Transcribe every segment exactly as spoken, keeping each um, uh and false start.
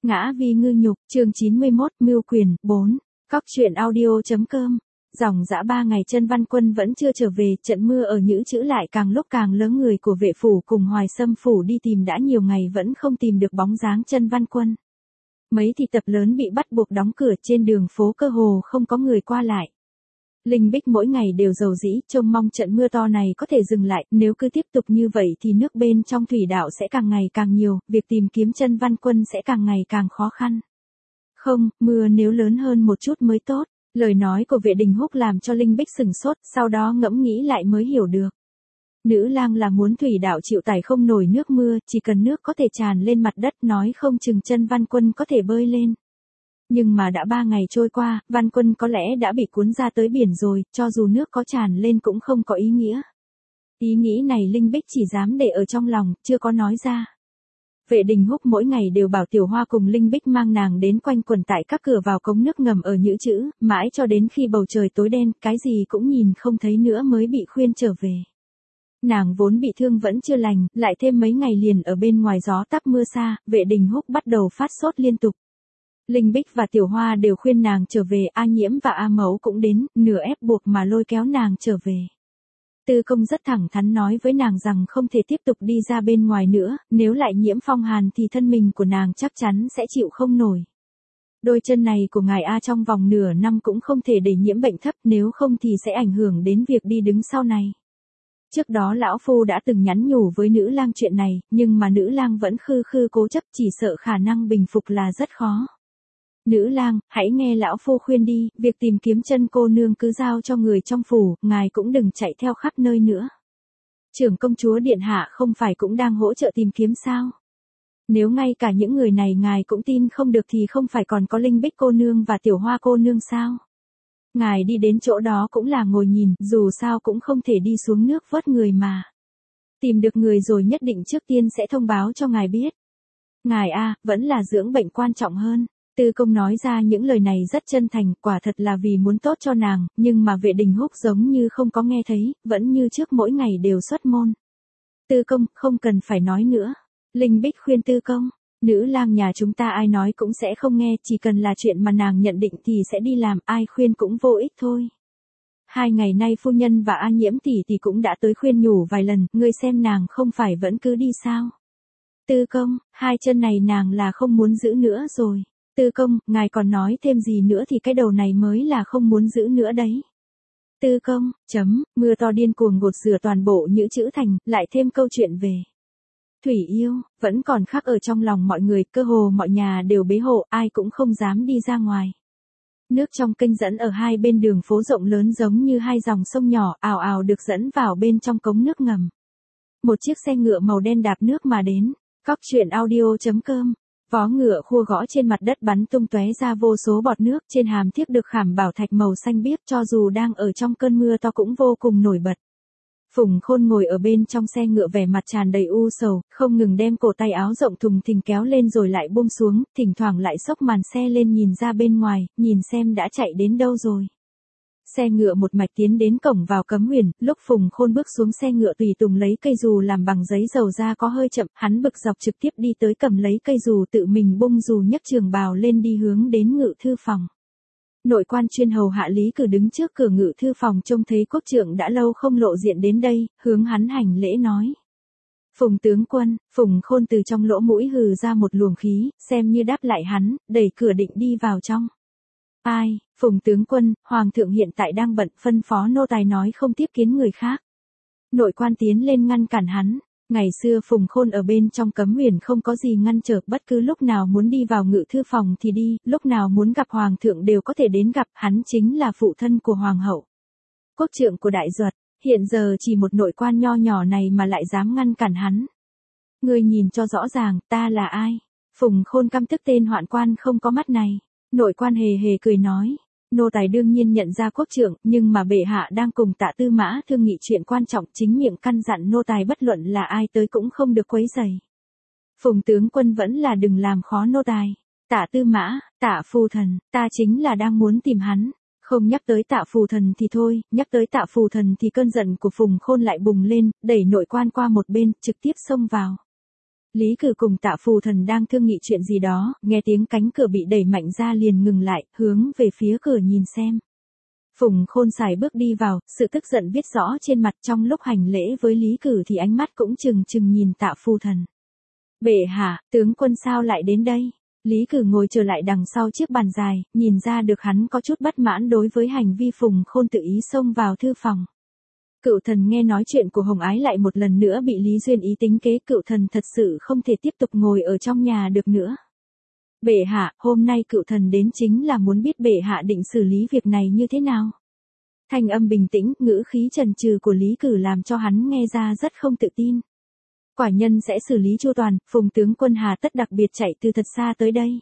Ngã vì ngư nhục, chương chín mươi mốt, mưu quyền, bốn. Cóc truyện audio.com. Dòng dã ba ngày Chân Văn Quân vẫn chưa trở về, trận mưa ở Nhữ Chữ lại càng lúc càng lớn, người của vệ phủ cùng Hoài Xâm phủ đi tìm đã nhiều ngày vẫn không tìm được bóng dáng Chân Văn Quân. Mấy thị tập lớn bị bắt buộc đóng cửa, trên đường phố cơ hồ không có người qua lại. Linh Bích mỗi ngày đều rầu rĩ, trông mong trận mưa to này có thể dừng lại, nếu cứ tiếp tục như vậy thì nước bên trong thủy đạo sẽ càng ngày càng nhiều, việc tìm kiếm Chân Văn Quân sẽ càng ngày càng khó khăn. Không, mưa nếu lớn hơn một chút mới tốt, lời nói của Vệ Đình Húc làm cho Linh Bích sửng sốt, sau đó ngẫm nghĩ lại mới hiểu được. Nữ lang là muốn thủy đạo chịu tải không nổi nước mưa, chỉ cần nước có thể tràn lên mặt đất, nói không chừng Chân Văn Quân có thể bơi lên. Nhưng mà đã ba ngày trôi qua, Văn Quân có lẽ đã bị cuốn ra tới biển rồi, cho dù nước có tràn lên cũng không có ý nghĩa. Ý nghĩ này Linh Bích chỉ dám để ở trong lòng, chưa có nói ra. Vệ Đình Húc mỗi ngày đều bảo Tiểu Hoa cùng Linh Bích mang nàng đến quanh quẩn tại các cửa vào cống nước ngầm ở Nhữ Chữ, mãi cho đến khi bầu trời tối đen, cái gì cũng nhìn không thấy nữa mới bị khuyên trở về. Nàng vốn bị thương vẫn chưa lành, lại thêm mấy ngày liền ở bên ngoài gió táp mưa xa, Vệ Đình Húc bắt đầu phát sốt liên tục. Linh Bích và Tiểu Hoa đều khuyên nàng trở về, A Nhiễm và A Mẫu cũng đến, nửa ép buộc mà lôi kéo nàng trở về. Tư Công rất thẳng thắn nói với nàng rằng không thể tiếp tục đi ra bên ngoài nữa, nếu lại nhiễm phong hàn thì thân mình của nàng chắc chắn sẽ chịu không nổi. Đôi chân này của ngài A trong vòng nửa năm cũng không thể để nhiễm bệnh thấp, nếu không thì sẽ ảnh hưởng đến việc đi đứng sau này. Trước đó lão phu đã từng nhắn nhủ với nữ lang chuyện này, nhưng mà nữ lang vẫn khư khư cố chấp, chỉ sợ khả năng bình phục là rất khó. Nữ lang, hãy nghe lão phu khuyên đi, việc tìm kiếm Chân cô nương cứ giao cho người trong phủ, ngài cũng đừng chạy theo khắp nơi nữa. Trưởng công chúa điện hạ không phải cũng đang hỗ trợ tìm kiếm sao? Nếu ngay cả những người này ngài cũng tin không được thì không phải còn có Linh Bích cô nương và Tiểu Hoa cô nương sao? Ngài đi đến chỗ đó cũng là ngồi nhìn, dù sao cũng không thể đi xuống nước vớt người mà. Tìm được người rồi nhất định trước tiên sẽ thông báo cho ngài biết. Ngài a, vẫn là dưỡng bệnh quan trọng hơn. Tư Công nói ra những lời này rất chân thành, quả thật là vì muốn tốt cho nàng, nhưng mà Vệ Đình Húc giống như không có nghe thấy, vẫn như trước mỗi ngày đều xuất môn. Tư Công, không cần phải nói nữa. Linh Bích khuyên Tư Công, nữ lang nhà chúng ta ai nói cũng sẽ không nghe, chỉ cần là chuyện mà nàng nhận định thì sẽ đi làm, ai khuyên cũng vô ích thôi. Hai ngày nay phu nhân và A Nhiễm tỷ tỷ cũng đã tới khuyên nhủ vài lần, ngươi xem nàng không phải vẫn cứ đi sao? Tư Công, hai chân này nàng là không muốn giữ nữa rồi. Tư Công, ngài còn nói thêm gì nữa thì cái đầu này mới là không muốn giữ nữa đấy. Tư Công, chấm, mưa to điên cuồng gột rửa toàn bộ Nhữ Chữ thành, lại thêm câu chuyện về Thủy Yêu, vẫn còn khắc ở trong lòng mọi người, cơ hồ mọi nhà đều bế hộ, ai cũng không dám đi ra ngoài. Nước trong kênh dẫn ở hai bên đường phố rộng lớn giống như hai dòng sông nhỏ, ào ào được dẫn vào bên trong cống nước ngầm. Một chiếc xe ngựa màu đen đạp nước mà đến. Cóc truyện audio.com. Vó ngựa khua gõ trên mặt đất bắn tung tóe ra vô số bọt nước, trên hàm thiếp được khảm bảo thạch màu xanh biếc, cho dù đang ở trong cơn mưa to cũng vô cùng nổi bật. Phùng Khôn ngồi ở bên trong xe ngựa vẻ mặt tràn đầy u sầu, không ngừng đem cổ tay áo rộng thùng thình kéo lên rồi lại buông xuống, thỉnh thoảng lại xốc màn xe lên nhìn ra bên ngoài, nhìn xem đã chạy đến đâu rồi. Xe ngựa một mạch tiến đến cổng vào Cấm Huyền, lúc Phùng Khôn bước xuống xe ngựa tùy tùng lấy cây dù làm bằng giấy dầu ra có hơi chậm, hắn bực dọc trực tiếp đi tới cầm lấy cây dù tự mình bung dù nhấc trường bào lên đi hướng đến ngự thư phòng. Nội quan chuyên hầu hạ Lý Cử đứng trước cửa ngự thư phòng trông thấy quốc trượng đã lâu không lộ diện đến đây, hướng hắn hành lễ nói. Phùng tướng quân, Phùng Khôn từ trong lỗ mũi hừ ra một luồng khí, xem như đáp lại hắn, đẩy cửa định đi vào trong. Ai, Phùng tướng quân, Hoàng thượng hiện tại đang bận, phân phó nô tài nói không tiếp kiến người khác. Nội quan tiến lên ngăn cản hắn. Ngày xưa Phùng Khôn ở bên trong Cấm Huyền không có gì ngăn trở, bất cứ lúc nào muốn đi vào ngự thư phòng thì đi, lúc nào muốn gặp Hoàng thượng đều có thể đến gặp, hắn chính là phụ thân của Hoàng hậu. Quốc trượng của Đại Duật, hiện giờ chỉ một nội quan nho nhỏ này mà lại dám ngăn cản hắn. Ngươi nhìn cho rõ ràng, ta là ai? Phùng Khôn căm tức tên hoạn quan không có mắt này. Nội quan hề hề cười nói, nô tài đương nhiên nhận ra quốc trượng, nhưng mà bệ hạ đang cùng Tạ Tư Mã thương nghị chuyện quan trọng, chính miệng căn dặn nô tài bất luận là ai tới cũng không được quấy rầy. Phùng tướng quân vẫn là đừng làm khó nô tài. Tạ Tư Mã, Tạ phù thần, ta chính là đang muốn tìm hắn. Không nhắc tới Tạ phù thần thì thôi, nhắc tới Tạ phù thần thì cơn giận của Phùng Khôn lại bùng lên, đẩy nội quan qua một bên, trực tiếp xông vào. Lý Cử cùng Tạ Phù Thần đang thương nghị chuyện gì đó, nghe tiếng cánh cửa bị đẩy mạnh ra liền ngừng lại, hướng về phía cửa nhìn xem. Phùng Khôn sải bước đi vào, sự tức giận viết rõ trên mặt, trong lúc hành lễ với Lý Cử thì ánh mắt cũng trừng trừng nhìn Tạ Phù Thần. Bệ hạ, tướng quân sao lại đến đây? Lý Cử ngồi trở lại đằng sau chiếc bàn dài, nhìn ra được hắn có chút bất mãn đối với hành vi Phùng Khôn tự ý xông vào thư phòng. Cựu thần nghe nói chuyện của Hồng Ái lại một lần nữa bị Lý Duyên Ý tính kế, cựu thần thật sự không thể tiếp tục ngồi ở trong nhà được nữa. Bệ hạ, hôm nay cựu thần đến chính là muốn biết bệ hạ định xử lý việc này như thế nào. Thanh âm bình tĩnh, ngữ khí trần trừ của Lý Cử làm cho hắn nghe ra rất không tự tin. Quả nhân sẽ xử lý chu toàn, Phùng tướng quân hà tất đặc biệt chạy từ thật xa tới đây.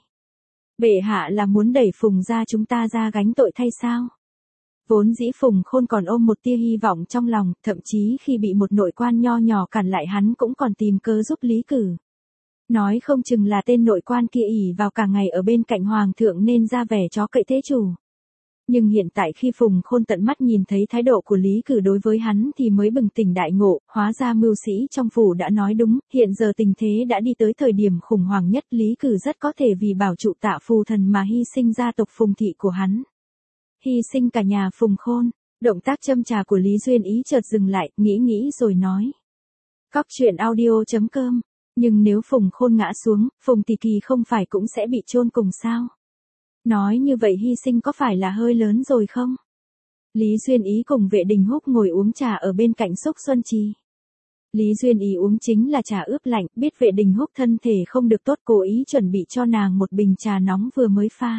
Bệ hạ là muốn đẩy Phùng gia chúng ta ra gánh tội thay sao? Vốn dĩ Phùng Khôn còn ôm một tia hy vọng trong lòng, thậm chí khi bị một nội quan nho nhỏ cản lại hắn cũng còn tìm cớ giúp Lý Cử. Nói không chừng là tên nội quan kia ỷ vào cả ngày ở bên cạnh hoàng thượng nên ra vẻ chó cậy thế chủ. Nhưng hiện tại khi Phùng Khôn tận mắt nhìn thấy thái độ của Lý Cử đối với hắn thì mới bừng tỉnh đại ngộ, hóa ra mưu sĩ trong phủ đã nói đúng, hiện giờ tình thế đã đi tới thời điểm khủng hoảng nhất, Lý Cử rất có thể vì bảo trụ Tạ Phù Thần mà hy sinh gia tộc Phùng thị của hắn. Hy sinh cả nhà Phùng Khôn, động tác châm trà của Lý Duyên Ý chợt dừng lại, nghĩ nghĩ rồi nói. Cóc truyện audio chấm com, nhưng nếu Phùng Khôn ngã xuống, Phùng Tỷ Kỳ không phải cũng sẽ bị chôn cùng sao? Nói như vậy hy sinh có phải là hơi lớn rồi không? Lý Duyên Ý cùng Vệ Đình Húc ngồi uống trà ở bên cạnh Xúc Xuân Trì. Lý Duyên Ý uống chính là trà ướp lạnh, biết Vệ Đình Húc thân thể không được tốt cố ý chuẩn bị cho nàng một bình trà nóng vừa mới pha.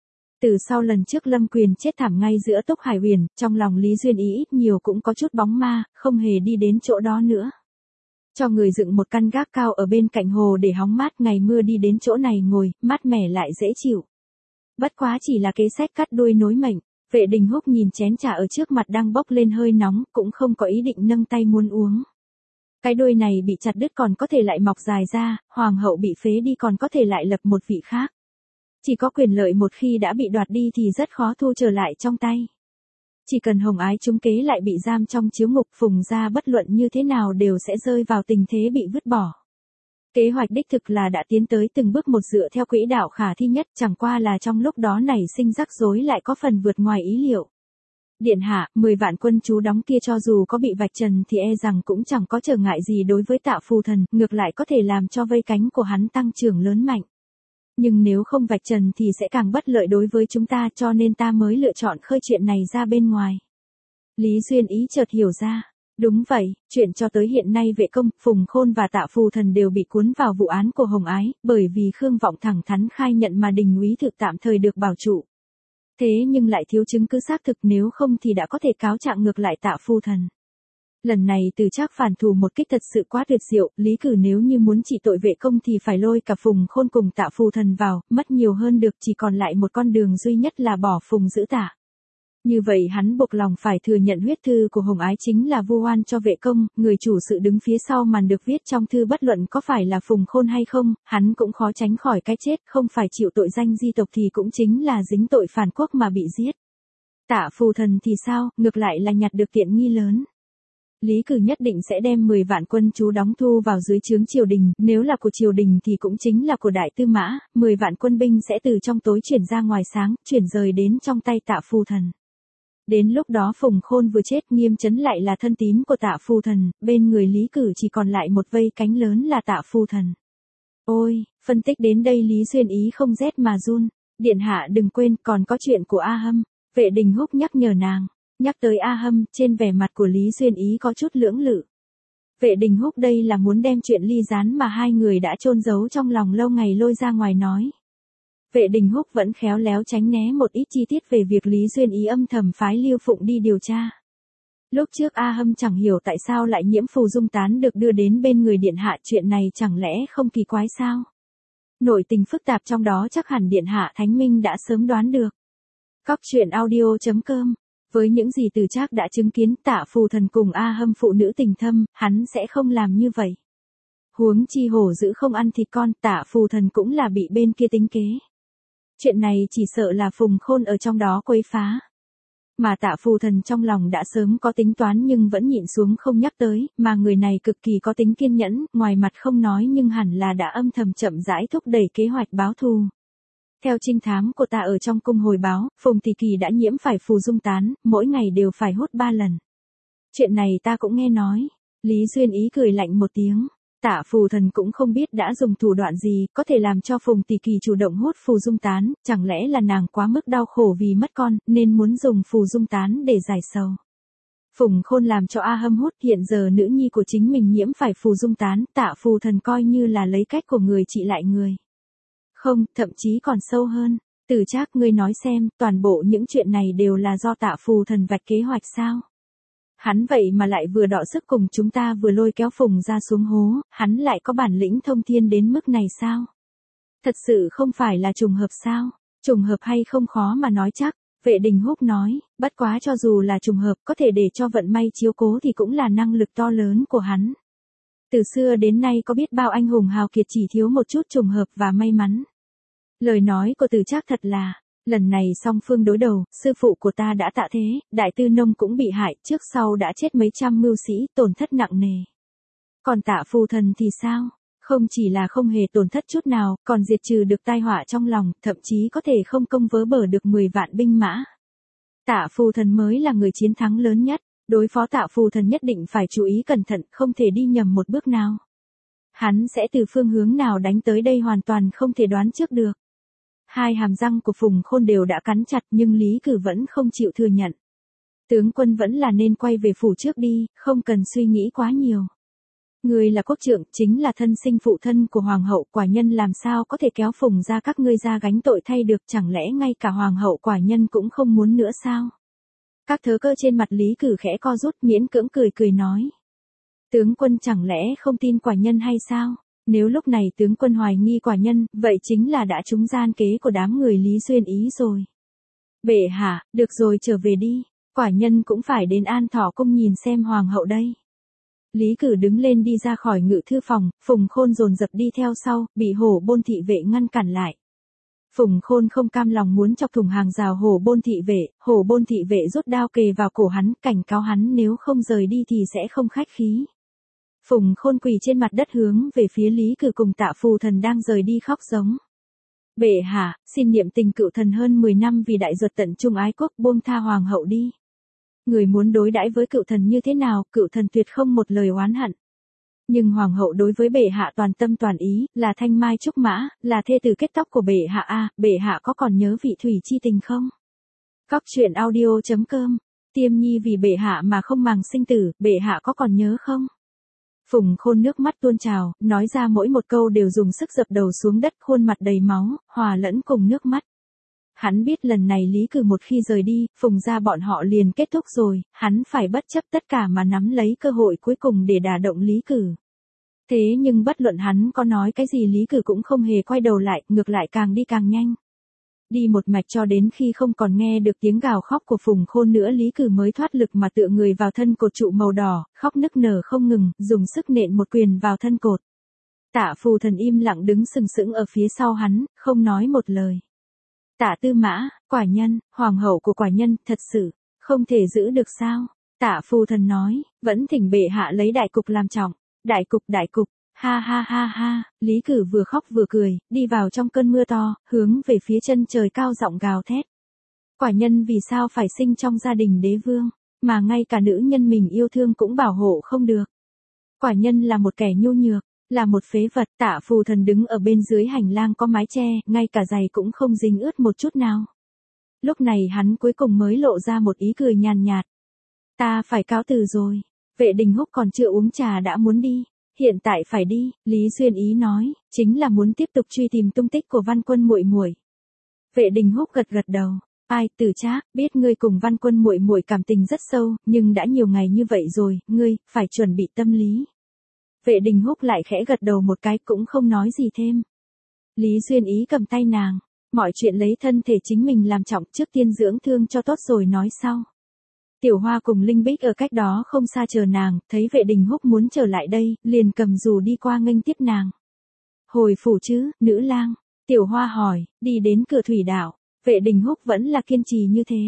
Từ sau lần trước Lâm Quyền chết thảm ngay giữa Túc Hải Huyền, trong lòng Lý Duyên Ý ít nhiều cũng có chút bóng ma, không hề đi đến chỗ đó nữa. Cho người dựng một căn gác cao ở bên cạnh hồ để hóng mát, ngày mưa đi đến chỗ này ngồi, mát mẻ lại dễ chịu. Bất quá chỉ là kế sách cắt đuôi nối mệnh. Vệ Đình Húc nhìn chén trà ở trước mặt đang bốc lên hơi nóng, cũng không có ý định nâng tay muốn uống. Cái đuôi này bị chặt đứt còn có thể lại mọc dài ra, hoàng hậu bị phế đi còn có thể lại lập một vị khác. Chỉ có quyền lợi một khi đã bị đoạt đi thì rất khó thu trở lại trong tay. Chỉ cần Hồng Ái trúng kế lại bị giam trong chiếu ngục, Phùng gia bất luận như thế nào đều sẽ rơi vào tình thế bị vứt bỏ. Kế hoạch đích thực là đã tiến tới từng bước một dựa theo quỹ đạo khả thi nhất, chẳng qua là trong lúc đó nảy sinh rắc rối lại có phần vượt ngoài ý liệu. Điện hạ, mười vạn quân chú đóng kia cho dù có bị vạch trần thì e rằng cũng chẳng có trở ngại gì đối với Tạ Phù Thần, ngược lại có thể làm cho vây cánh của hắn tăng trưởng lớn mạnh. Nhưng nếu không vạch trần thì sẽ càng bất lợi đối với chúng ta, cho nên ta mới lựa chọn khơi chuyện này ra bên ngoài. Lý Duyên Ý chợt hiểu ra. Đúng vậy, chuyện cho tới hiện nay Vệ Công, Phùng Khôn và Tạ Phù Thần đều bị cuốn vào vụ án của Hồng Ái, bởi vì Khương Vọng thẳng thắn khai nhận mà Đình úy thực tạm thời được bảo trụ. Thế nhưng lại thiếu chứng cứ xác thực, nếu không thì đã có thể cáo trạng ngược lại Tạ Phù Thần. Lần này Từ Trác phản thủ một kích thật sự quá tuyệt diệu, Lý Cử nếu như muốn trị tội Vệ Công thì phải lôi cả Phùng Khôn cùng Tạ Phù Thần vào, mất nhiều hơn được, chỉ còn lại một con đường duy nhất là bỏ Phùng giữ Tạ. Như vậy hắn buộc lòng phải thừa nhận huyết thư của Hồng Ái chính là vu oan cho Vệ Công, người chủ sự đứng phía sau màn được viết trong thư bất luận có phải là Phùng Khôn hay không, hắn cũng khó tránh khỏi cái chết, không phải chịu tội danh di tộc thì cũng chính là dính tội phản quốc mà bị giết. Tạ Phù Thần thì sao, ngược lại là nhặt được tiện nghi lớn. Lý Cử nhất định sẽ đem mười vạn quân chú đóng thu vào dưới trướng triều đình, nếu là của triều đình thì cũng chính là của Đại Tư Mã, mười vạn quân binh sẽ từ trong tối chuyển ra ngoài sáng, chuyển rời đến trong tay Tạ Phù Thần. Đến lúc đó Phùng Khôn vừa chết, Nghiêm Chấn lại là thân tín của Tạ Phù Thần, bên người Lý Cử chỉ còn lại một vây cánh lớn là Tạ Phù Thần. Ôi, phân tích đến đây Lý Duyên Ý không rét mà run, điện hạ đừng quên còn có chuyện của A Hâm, Vệ Đình Húc nhắc nhở nàng, nhắc tới A Hâm, trên vẻ mặt của Lý Duyên Ý có chút lưỡng lự. Vệ Đình Húc đây là muốn đem chuyện ly gián mà hai người đã chôn giấu trong lòng lâu ngày lôi ra ngoài nói. Vệ Đình Húc vẫn khéo léo tránh né một ít chi tiết về việc Lý Duyên Ý âm thầm phái Lưu Phụng đi điều tra. Lúc trước A Hâm chẳng hiểu tại sao lại nhiễm phù dung tán được đưa đến bên người điện hạ, chuyện này chẳng lẽ không kỳ quái sao? Nội tình phức tạp trong đó chắc hẳn điện hạ Thánh Minh đã sớm đoán được. Cóc truyện audio chấm com. Với những gì Từ Trác đã chứng kiến, Tạ Phù Thần cùng A Hâm phụ nữ tình thâm, hắn sẽ không làm như vậy. Huống chi hổ dữ không ăn thịt con, Tạ Phù Thần cũng là bị bên kia tính kế. Chuyện này chỉ sợ là Phùng Khôn ở trong đó quấy phá. Mà Tạ Phù Thần trong lòng đã sớm có tính toán nhưng vẫn nhịn xuống không nhắc tới, mà người này cực kỳ có tính kiên nhẫn, ngoài mặt không nói nhưng hẳn là đã âm thầm chậm rãi thúc đẩy kế hoạch báo thù. Theo trinh thám của ta ở trong cung hồi báo, Phùng Tỷ Kỳ đã nhiễm phải phù dung tán, mỗi ngày đều phải hút ba lần. Chuyện này ta cũng nghe nói. Lý Duyên Ý cười lạnh một tiếng. Tạ Phù Thần cũng không biết đã dùng thủ đoạn gì, có thể làm cho Phùng Tỷ Kỳ chủ động hút phù dung tán, chẳng lẽ là nàng quá mức đau khổ vì mất con, nên muốn dùng phù dung tán để giải sầu. Phùng Khôn làm cho A Hâm hút, hiện giờ nữ nhi của chính mình nhiễm phải phù dung tán, Tạ Phù Thần coi như là lấy cách của người trị lại người. Không, thậm chí còn sâu hơn. Từ Trác, ngươi nói xem, toàn bộ những chuyện này đều là do Tạ Phù Thần vạch kế hoạch sao? Hắn vậy mà lại vừa đọ sức cùng chúng ta vừa lôi kéo Phùng ra xuống hố, hắn lại có bản lĩnh thông thiên đến mức này sao? Thật sự không phải là trùng hợp sao? Trùng hợp hay không khó mà nói chắc. Vệ Đình Húc nói, bất quá cho dù là trùng hợp có thể để cho vận may chiếu cố thì cũng là năng lực to lớn của hắn. Từ xưa đến nay có biết bao anh hùng hào kiệt chỉ thiếu một chút trùng hợp và may mắn. Lời nói của Từ Trác thật là, lần này song phương đối đầu, sư phụ của ta đã tạ thế, Đại Tư Nông cũng bị hại, trước sau đã chết mấy trăm mưu sĩ, tổn thất nặng nề. Còn Tạ Phù Thần thì sao? Không chỉ là không hề tổn thất chút nào, còn diệt trừ được tai họa trong lòng, thậm chí có thể không công vớ bờ được mười vạn binh mã. Tạ Phù Thần mới là người chiến thắng lớn nhất, đối phó Tạ Phù Thần nhất định phải chú ý cẩn thận, không thể đi nhầm một bước nào. Hắn sẽ từ phương hướng nào đánh tới đây hoàn toàn không thể đoán trước được. Hai hàm răng của Phùng Khôn đều đã cắn chặt nhưng Lý Cử vẫn không chịu thừa nhận. Tướng quân vẫn là nên quay về phủ trước đi, không cần suy nghĩ quá nhiều. Người là quốc trượng, chính là thân sinh phụ thân của hoàng hậu, quả nhân làm sao có thể kéo Phùng ra các ngươi ra gánh tội thay được, chẳng lẽ ngay cả hoàng hậu quả nhân cũng không muốn nữa sao? Các thớ cơ trên mặt Lý Cử khẽ co rút, miễn cưỡng cười cười nói. Tướng quân chẳng lẽ không tin quả nhân hay sao? Nếu lúc này tướng quân hoài nghi quả nhân, vậy chính là đã trúng gian kế của đám người Lý Duyên Ý rồi. Bệ hạ, được rồi trở về đi, quả nhân cũng phải đến An Thọ cung nhìn xem hoàng hậu đây. Lý Cử đứng lên đi ra khỏi ngự thư phòng, Phùng Khôn dồn dập đi theo sau, bị Hổ Bôn thị vệ ngăn cản lại. Phùng Khôn không cam lòng muốn chọc thủng hàng rào Hổ Bôn thị vệ, Hổ Bôn thị vệ rút đao kề vào cổ hắn, cảnh cáo hắn nếu không rời đi thì sẽ không khách khí. Phùng Khôn quỳ trên mặt đất hướng về phía Lý Cử cùng Tạ Phù Thần đang rời đi khóc giống. Bệ hạ, xin niệm tình cựu thần hơn mười năm vì đại ruột tận trung ái quốc, buông tha hoàng hậu đi. Người muốn đối đãi với cựu thần như thế nào, cựu thần tuyệt không một lời oán hận. Nhưng hoàng hậu đối với bệ hạ toàn tâm toàn ý, là thanh mai trúc mã, là thê tử kết tóc của bệ hạ a, bệ hạ có còn nhớ vị thủy chi tình không? Cóc truyện audio chấm com, Tiêm Nhi vì bệ hạ mà không màng sinh tử, bệ hạ có còn nhớ không? Phùng Khôn nước mắt tuôn trào, nói ra mỗi một câu đều dùng sức dập đầu xuống đất, khuôn mặt đầy máu, hòa lẫn cùng nước mắt. Hắn biết lần này Lý Cử một khi rời đi, Phùng gia bọn họ liền kết thúc rồi, hắn phải bất chấp tất cả mà nắm lấy cơ hội cuối cùng để đả động Lý Cử. Thế nhưng bất luận hắn có nói cái gì Lý Cử cũng không hề quay đầu lại, ngược lại càng đi càng nhanh. Đi một mạch cho đến khi không còn nghe được tiếng gào khóc của Phùng Khôn nữa, Lý Cử mới thoát lực mà tựa người vào thân cột trụ màu đỏ, khóc nức nở không ngừng, dùng sức nện một quyền vào thân cột. Tạ Phù Thần im lặng đứng sừng sững ở phía sau hắn, không nói một lời. Tạ Tư Mã, quả nhân, hoàng hậu của quả nhân, thật sự, không thể giữ được sao? Tạ Phù Thần nói, vẫn thỉnh bệ hạ lấy đại cục làm trọng. Đại cục đại cục, ha ha ha ha, Lý Cử vừa khóc vừa cười, đi vào trong cơn mưa to, hướng về phía chân trời cao giọng gào thét. Quả nhân vì sao phải sinh trong gia đình đế vương, mà ngay cả nữ nhân mình yêu thương cũng bảo hộ không được. Quả nhân là một kẻ nhu nhược, là một phế vật. Tạ Phù Thần đứng ở bên dưới hành lang có mái che, ngay cả giày cũng không dính ướt một chút nào. Lúc này hắn cuối cùng mới lộ ra một ý cười nhàn nhạt. Ta phải cáo từ rồi. Vệ Đình Húc còn chưa uống trà đã muốn đi. Hiện tại phải đi, Lý Duyên Ý nói, chính là muốn tiếp tục truy tìm tung tích của Văn Quân muội muội. Vệ Đình Húc gật gật đầu. Ai, Từ Trác, biết ngươi cùng Văn Quân muội muội cảm tình rất sâu, nhưng đã nhiều ngày như vậy rồi, ngươi phải chuẩn bị tâm lý. Vệ Đình Húc lại khẽ gật đầu một cái, cũng không nói gì thêm. Lý Duyên Ý cầm tay nàng, mọi chuyện lấy thân thể chính mình làm trọng, trước tiên dưỡng thương cho tốt rồi nói sau. Tiểu Hoa cùng Linh Bích ở cách đó không xa chờ nàng, thấy Vệ Đình Húc muốn trở lại đây, liền cầm dù đi qua nghênh tiếp nàng. Hồi phủ chứ, nữ lang? Tiểu Hoa hỏi, đi đến cửa thủy đảo. Vệ Đình Húc vẫn là kiên trì như thế.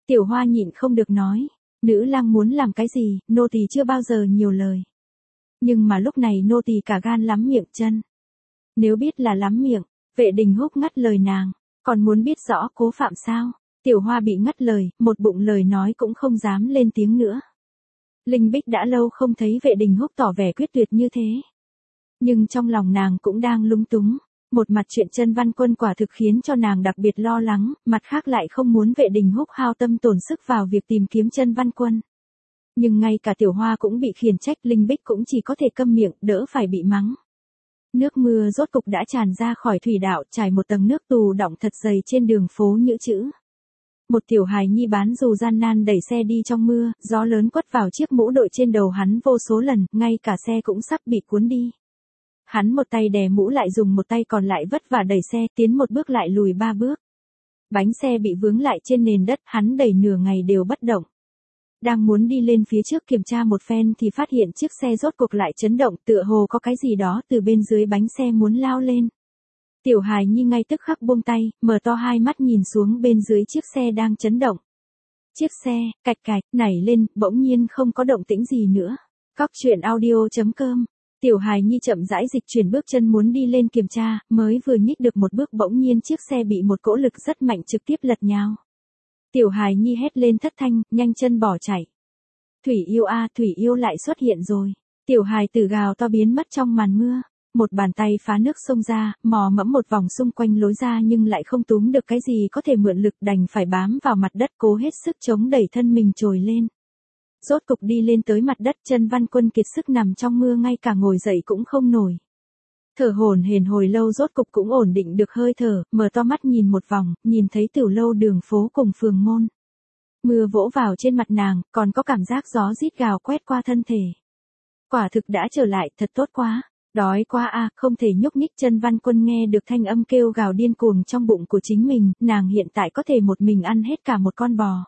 Tiểu Hoa nhịn không được nói, nữ lang muốn làm cái gì, nô tỳ chưa bao giờ nhiều lời. Nhưng mà lúc này nô tỳ cả gan lắm miệng chân. Nếu biết là lắm miệng, Vệ Đình Húc ngắt lời nàng, còn muốn biết rõ cố phạm sao? Tiểu Hoa bị ngắt lời, một bụng lời nói cũng không dám lên tiếng nữa. Linh Bích đã lâu không thấy Vệ Đình Húc tỏ vẻ quyết tuyệt như thế. Nhưng trong lòng nàng cũng đang lúng túng. Một mặt chuyện Chân Văn Quân quả thực khiến cho nàng đặc biệt lo lắng, mặt khác lại không muốn Vệ Đình Húc hao tâm tổn sức vào việc tìm kiếm Chân Văn Quân. Nhưng ngay cả Tiểu Hoa cũng bị khiển trách, Linh Bích cũng chỉ có thể câm miệng, đỡ phải bị mắng. Nước mưa rốt cục đã tràn ra khỏi thủy đạo, trải một tầng nước tù đọng thật dày trên đường phố Nhữ Chữ. Một tiểu hài nhi bán dù gian nan đẩy xe đi trong mưa, gió lớn quất vào chiếc mũ đội trên đầu hắn vô số lần, ngay cả xe cũng sắp bị cuốn đi. Hắn một tay đè mũ lại dùng một tay còn lại vất vả đẩy xe, tiến một bước lại lùi ba bước. Bánh xe bị vướng lại trên nền đất, hắn đẩy nửa ngày đều bất động. Đang muốn đi lên phía trước kiểm tra một phen thì phát hiện chiếc xe rốt cuộc lại chấn động, tựa hồ có cái gì đó từ bên dưới bánh xe muốn lao lên. Tiểu hài nhi ngay tức khắc buông tay, mở to hai mắt nhìn xuống bên dưới chiếc xe đang chấn động. Chiếc xe, cạch cạch, nảy lên, bỗng nhiên không có động tĩnh gì nữa. Cóc truyện audio chấm com. Tiểu hài nhi chậm rãi dịch chuyển bước chân muốn đi lên kiểm tra, mới vừa nhích được một bước bỗng nhiên chiếc xe bị một cỗ lực rất mạnh trực tiếp lật nhào. Tiểu hài nhi hét lên thất thanh, nhanh chân bỏ chạy. Thủy yêu a, Thủy yêu lại xuất hiện rồi. Tiểu hài tử gào to biến mất trong màn mưa. Một bàn tay phá nước xông ra, mò mẫm một vòng xung quanh lối ra nhưng lại không túm được cái gì có thể mượn lực, đành phải bám vào mặt đất cố hết sức chống đẩy thân mình trồi lên. Rốt cục đi lên tới mặt đất, Chân Văn Quân kiệt sức nằm trong mưa ngay cả ngồi dậy cũng không nổi. Thở hổn hển hồi lâu rốt cục cũng ổn định được hơi thở, mở to mắt nhìn một vòng, nhìn thấy tiểu lâu đường phố cùng phường môn. Mưa vỗ vào trên mặt nàng, còn có cảm giác gió rít gào quét qua thân thể. Quả thực đã trở lại, thật tốt quá. Đói quá a, à, không thể nhúc nhích. Chân Văn Quân nghe được thanh âm kêu gào điên cuồng trong bụng của chính mình, nàng hiện tại có thể một mình ăn hết cả một con bò.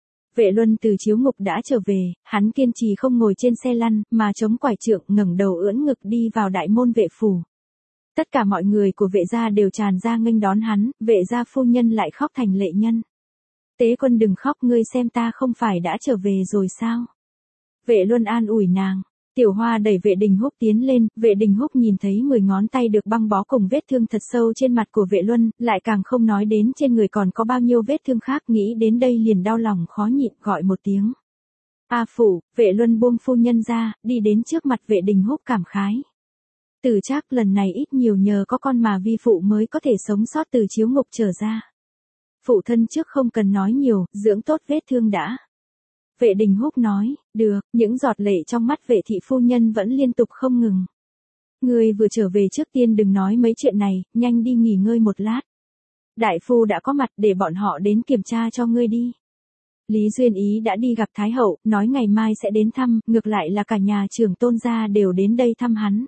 Vệ Luân từ chiếu ngục đã trở về, hắn kiên trì không ngồi trên xe lăn, mà chống quải trượng ngẩng đầu ưỡn ngực đi vào đại môn vệ phủ. Tất cả mọi người của vệ gia đều tràn ra nghênh đón hắn, vệ gia phu nhân lại khóc thành lệ nhân. Tế Quân đừng khóc, ngươi xem ta không phải đã trở về rồi sao? Vệ Luân an ủi nàng. Tiểu Hoa đẩy Vệ Đình Húc tiến lên, Vệ Đình Húc nhìn thấy mười ngón tay được băng bó cùng vết thương thật sâu trên mặt của Vệ Luân, lại càng không nói đến trên người còn có bao nhiêu vết thương khác, nghĩ đến đây liền đau lòng khó nhịn gọi một tiếng. A phụ, Vệ Luân buông phu nhân ra, đi đến trước mặt Vệ Đình Húc cảm khái. Từ Trác lần này ít nhiều nhờ có con mà vi phụ mới có thể sống sót từ chiếu ngục trở ra. Phụ thân trước không cần nói nhiều, dưỡng tốt vết thương đã. Vệ Đình Húc nói, được, những giọt lệ trong mắt Vệ thị phu nhân vẫn liên tục không ngừng. Ngươi vừa trở về trước tiên đừng nói mấy chuyện này, nhanh đi nghỉ ngơi một lát. Đại phu đã có mặt để bọn họ đến kiểm tra cho ngươi đi. Lý Duyên Ý đã đi gặp Thái Hậu, nói ngày mai sẽ đến thăm, ngược lại là cả nhà trưởng Tôn gia đều đến đây thăm hắn.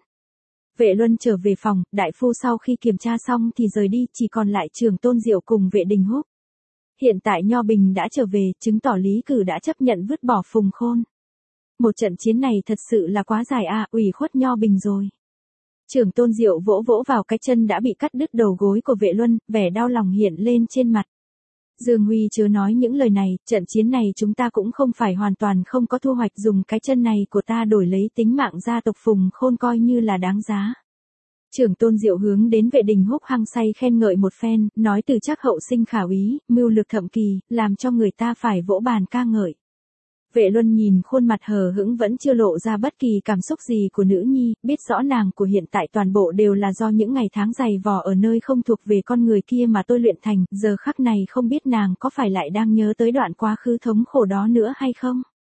Vệ Luân trở về phòng, đại phu sau khi kiểm tra xong thì rời đi, chỉ còn lại trưởng Tôn Diệu cùng Vệ Đình Húc. Hiện tại Nho Bình đã trở về, chứng tỏ Lý Cử đã chấp nhận vứt bỏ Phùng Khôn. Một trận chiến này thật sự là quá dài à, ủy khuất Nho Bình rồi. Trưởng Tôn Diệu vỗ vỗ vào cái chân đã bị cắt đứt đầu gối của Vệ Luân, vẻ đau lòng hiện lên trên mặt. Dương Huy chớ nói những lời này, trận chiến này chúng ta cũng không phải hoàn toàn không có thu hoạch, dùng cái chân này của ta đổi lấy tính mạng gia tộc Phùng Khôn coi như là đáng giá. Trưởng Tôn Diệu hướng đến Vệ Đình Húc hăng say khen ngợi một phen, nói từ Trác hậu sinh khả úy, mưu lược thậm kỳ, làm cho người ta phải vỗ bàn ca ngợi. Vệ Luân nhìn khuôn mặt hờ hững vẫn chưa lộ ra bất kỳ cảm xúc gì của nữ nhi, biết rõ nàng của hiện tại toàn bộ đều là do những ngày tháng dày vò ở nơi không thuộc về con người kia mà tôi luyện thành, giờ khắc này không biết nàng có phải lại đang nhớ tới đoạn quá khứ thống khổ đó nữa hay không.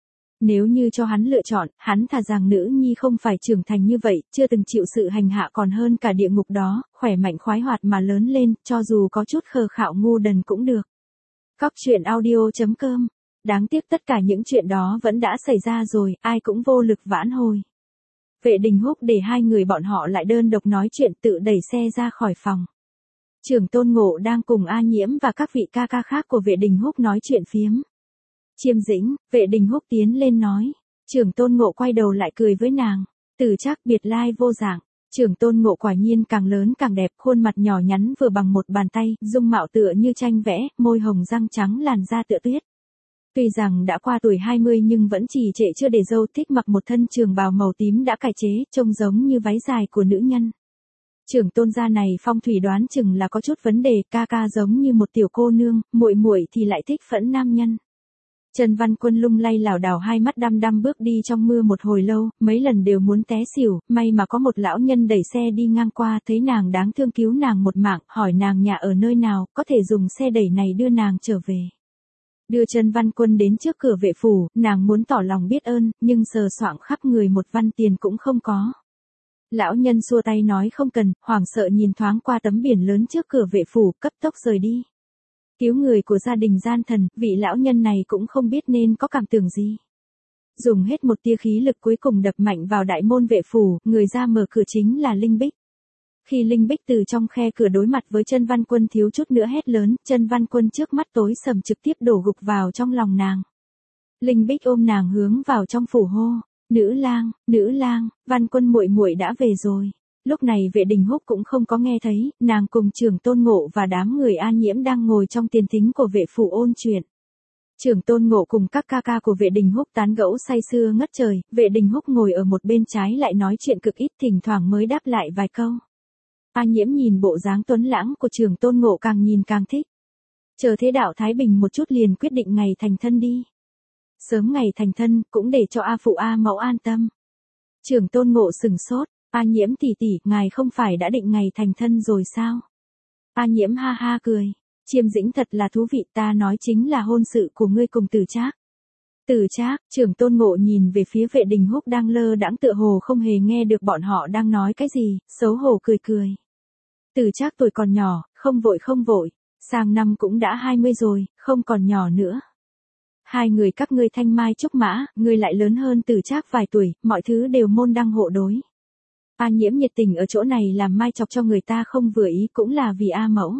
Nếu như cho hắn lựa chọn, hắn thà rằng nữ nhi không phải trưởng thành như vậy, chưa từng chịu sự hành hạ còn hơn cả địa ngục đó, khỏe mạnh khoái hoạt mà lớn lên, cho dù có chút khờ khạo ngu đần cũng được. Cóc truyện audio chấm com. Đáng tiếc tất cả những chuyện đó vẫn đã xảy ra rồi, ai cũng vô lực vãn hồi. Vệ Đình Húc để hai người bọn họ lại đơn độc nói chuyện, tự đẩy xe ra khỏi phòng. Trưởng Tôn Ngộ đang cùng A Nhiễm và các vị ca ca khác của Vệ Đình Húc nói chuyện phiếm. Chiêm Dĩnh, Vệ Đình Húc tiến lên nói. Trưởng Tôn Ngộ quay đầu lại cười với nàng. Từ Trác biệt lai vô dạng. Trưởng Tôn Ngộ quả nhiên càng lớn càng đẹp, khuôn mặt nhỏ nhắn vừa bằng một bàn tay, dung mạo tựa như tranh vẽ, môi hồng răng trắng làn da tựa tuyết. Tuy rằng đã qua tuổi hai mươi nhưng vẫn trì trệ chưa để râu, thích mặc một thân trường bào màu tím đã cải chế, trông giống như váy dài của nữ nhân. Trưởng tôn gia này phong thủy đoán chừng là có chút vấn đề, ca ca giống như một tiểu cô nương, muội muội thì lại thích phẫn nam nhân. Trần Văn Quân lung lay lảo đảo hai mắt đăm đăm bước đi trong mưa một hồi lâu, mấy lần đều muốn té xỉu, may mà có một lão nhân đẩy xe đi ngang qua, thấy nàng đáng thương cứu nàng một mạng, hỏi nàng nhà ở nơi nào, có thể dùng xe đẩy này đưa nàng trở về. Đưa Trần Văn Quân đến trước cửa vệ phủ, nàng muốn tỏ lòng biết ơn, nhưng sờ soạng khắp người một văn tiền cũng không có. Lão nhân xua tay nói không cần, hoảng sợ nhìn thoáng qua tấm biển lớn trước cửa vệ phủ, cấp tốc rời đi. Cứu người của gia đình gian thần, vị lão nhân này cũng không biết nên có cảm tưởng gì. Dùng hết một tia khí lực cuối cùng đập mạnh vào đại môn vệ phủ, người ra mở cửa chính là Linh Bích. Khi Linh Bích từ trong khe cửa đối mặt với Trần Văn Quân thiếu chút nữa hét lớn, Trần Văn Quân trước mắt tối sầm trực tiếp đổ gục vào trong lòng nàng. Linh Bích ôm nàng hướng vào trong phủ hô, nữ lang, nữ lang, Văn Quân muội muội đã về rồi. Lúc này Vệ Đình Húc cũng không có nghe thấy, nàng cùng Trưởng Tôn Ngộ và đám người A Nhiễm đang ngồi trong tiền thính của vệ phủ ôn chuyện. Trưởng Tôn Ngộ cùng các ca ca của Vệ Đình Húc tán gẫu say sưa ngất trời, Vệ Đình Húc ngồi ở một bên trái lại nói chuyện cực ít, thỉnh thoảng mới đáp lại vài câu. A Nhiễm nhìn bộ dáng tuấn lãng của Trưởng Tôn Ngộ càng nhìn càng thích. Chờ thế đạo thái bình một chút liền quyết định ngày thành thân đi. Sớm ngày thành thân, cũng để cho A phụ A mẫu an tâm. Trưởng Tôn Ngộ sừng sốt, A Nhiễm tỷ tỷ, ngài không phải đã định ngày thành thân rồi sao? A Nhiễm ha ha cười, Chiêm Dĩnh thật là thú vị, ta nói chính là hôn sự của ngươi cùng Tử Trác. Tử Trác, Trưởng Tôn Ngộ nhìn về phía Vệ Đình Húc đang lơ đãng tựa hồ không hề nghe được bọn họ đang nói cái gì, xấu hổ cười cười. Tử Trác tuổi còn nhỏ, không vội không vội, sang năm cũng đã hai mươi rồi, không còn nhỏ nữa. Hai người các ngươi thanh mai trúc mã, ngươi lại lớn hơn Tử Trác vài tuổi, mọi thứ đều môn đăng hộ đối. A Nhiễm nhiệt tình ở chỗ này làm mai chọc cho người ta không vừa ý cũng là vì A mẫu.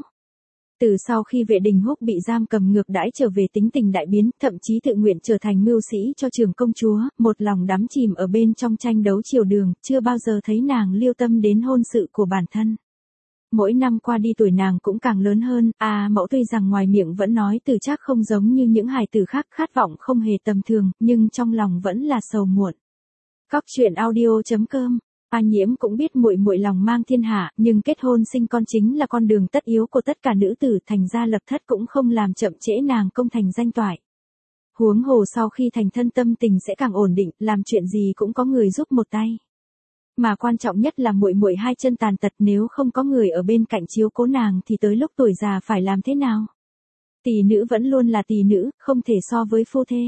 Từ sau khi Vệ Đình Húc bị giam cầm ngược đãi trở về tính tình đại biến, thậm chí tự nguyện trở thành mưu sĩ cho Trường công chúa, một lòng đắm chìm ở bên trong tranh đấu triều đường, chưa bao giờ thấy nàng liêu tâm đến hôn sự của bản thân. Mỗi năm qua đi tuổi nàng cũng càng lớn hơn, A mẫu tuy rằng ngoài miệng vẫn nói Tử Trác không giống như những hài tử khác khát vọng không hề tầm thường, nhưng trong lòng vẫn là sầu muộn. Cóc truyện audio chấm com. A Nhiễm cũng biết muội muội lòng mang thiên hạ, nhưng kết hôn sinh con chính là con đường tất yếu của tất cả nữ tử, thành ra lập thất cũng không làm chậm trễ nàng công thành danh toại. Huống hồ sau khi thành thân tâm tình sẽ càng ổn định, làm chuyện gì cũng có người giúp một tay. Mà quan trọng nhất là muội muội hai chân tàn tật, nếu không có người ở bên cạnh chiếu cố nàng thì tới lúc tuổi già phải làm thế nào? Tỷ nữ vẫn luôn là tỷ nữ, không thể so với phu thê.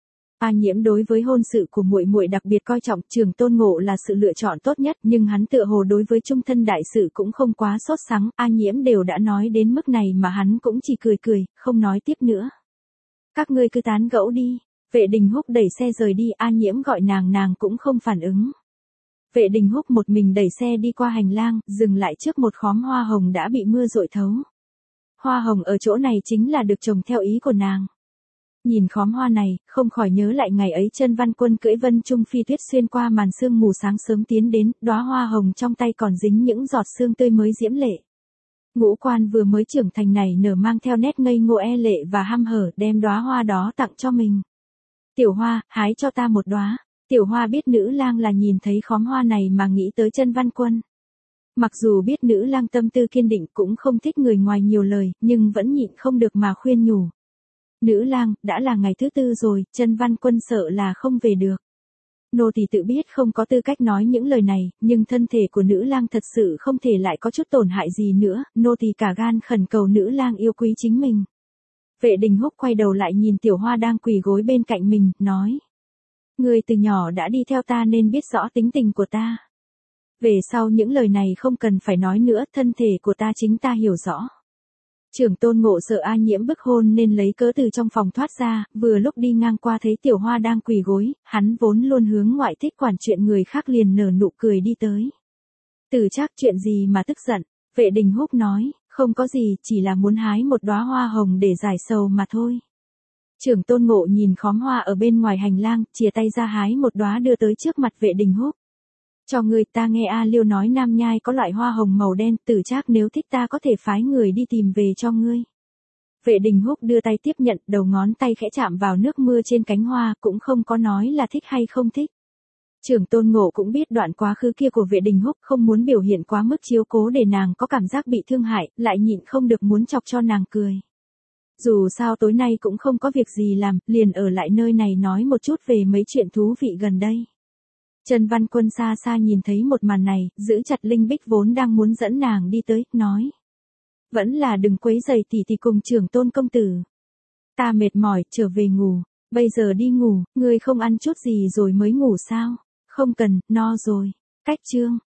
A Nhiễm đối với hôn sự của muội muội đặc biệt coi trọng, Trường Tôn Ngộ là sự lựa chọn tốt nhất, nhưng hắn tựa hồ đối với trung thân đại sự cũng không quá sốt sắng, A Nhiễm đều đã nói đến mức này mà hắn cũng chỉ cười cười, không nói tiếp nữa. Các ngươi cứ tán gẫu đi. Vệ Đình Húc đẩy xe rời đi, A Nhiễm gọi nàng nàng cũng không phản ứng. Vệ Đình Húc một mình đẩy xe đi qua hành lang, dừng lại trước một khóm hoa hồng đã bị mưa dội thấu. Hoa hồng ở chỗ này chính là được trồng theo ý của nàng. Nhìn khóm hoa này, không khỏi nhớ lại ngày ấy Trần Văn Quân cưỡi Vân Trung Phi Tuyết xuyên qua màn sương mù sáng sớm tiến đến, đóa hoa hồng trong tay còn dính những giọt sương tươi mới diễm lệ. Ngũ Quan vừa mới trưởng thành này nở mang theo nét ngây ngô e lệ và hăm hở, đem đóa hoa đó tặng cho mình. Tiểu Hoa, hái cho ta một đóa. Tiểu Hoa biết nữ lang là nhìn thấy khóm hoa này mà nghĩ tới Trần Văn Quân. Mặc dù biết nữ lang tâm tư kiên định cũng không thích người ngoài nhiều lời, nhưng vẫn nhịn không được mà khuyên nhủ. Nữ lang, đã là ngày thứ tư rồi, Trần Văn Quân sợ là không về được. Nô tỳ tự biết không có tư cách nói những lời này, nhưng thân thể của nữ lang thật sự không thể lại có chút tổn hại gì nữa, nô tỳ cả gan khẩn cầu nữ lang yêu quý chính mình. Vệ Đình Húc quay đầu lại nhìn Tiểu Hoa đang quỳ gối bên cạnh mình, nói. Người từ nhỏ đã đi theo ta nên biết rõ tính tình của ta. Về sau những lời này không cần phải nói nữa, thân thể của ta chính ta hiểu rõ. Trưởng Tôn Ngộ sợ A Nhiễm bức hôn nên lấy cớ từ trong phòng thoát ra, vừa lúc đi ngang qua thấy Tiểu Hoa đang quỳ gối, hắn vốn luôn hướng ngoại thích quản chuyện người khác liền nở nụ cười đi tới. Tử Trác chuyện gì mà tức giận? Vệ Đình Húc nói, không có gì, chỉ là muốn hái một đóa hoa hồng để giải sầu mà thôi. Trưởng Tôn Ngộ nhìn khóm hoa ở bên ngoài hành lang, chìa tay ra hái một đóa đưa tới trước mặt Vệ Đình Húc. Cho người ta nghe A Liêu nói Nam Nhai có loại hoa hồng màu đen, Tử Trác nếu thích ta có thể phái người đi tìm về cho ngươi. Vệ Đình Húc đưa tay tiếp nhận, đầu ngón tay khẽ chạm vào nước mưa trên cánh hoa, cũng không có nói là thích hay không thích. Trưởng Tôn Ngộ cũng biết đoạn quá khứ kia của Vệ Đình Húc, không muốn biểu hiện quá mức chiếu cố để nàng có cảm giác bị thương hại, lại nhịn không được muốn chọc cho nàng cười. Dù sao tối nay cũng không có việc gì làm, liền ở lại nơi này nói một chút về mấy chuyện thú vị gần đây. Trần Văn Quân xa xa nhìn thấy một màn này, giữ chặt Linh Bích vốn đang muốn dẫn nàng đi tới, nói. Vẫn là đừng quấy rầy tỷ tỷ cùng Trưởng Tôn công tử. Ta mệt mỏi, trở về ngủ. Bây giờ đi ngủ, ngươi không ăn chút gì rồi mới ngủ sao? Không cần, no rồi. Cách chương.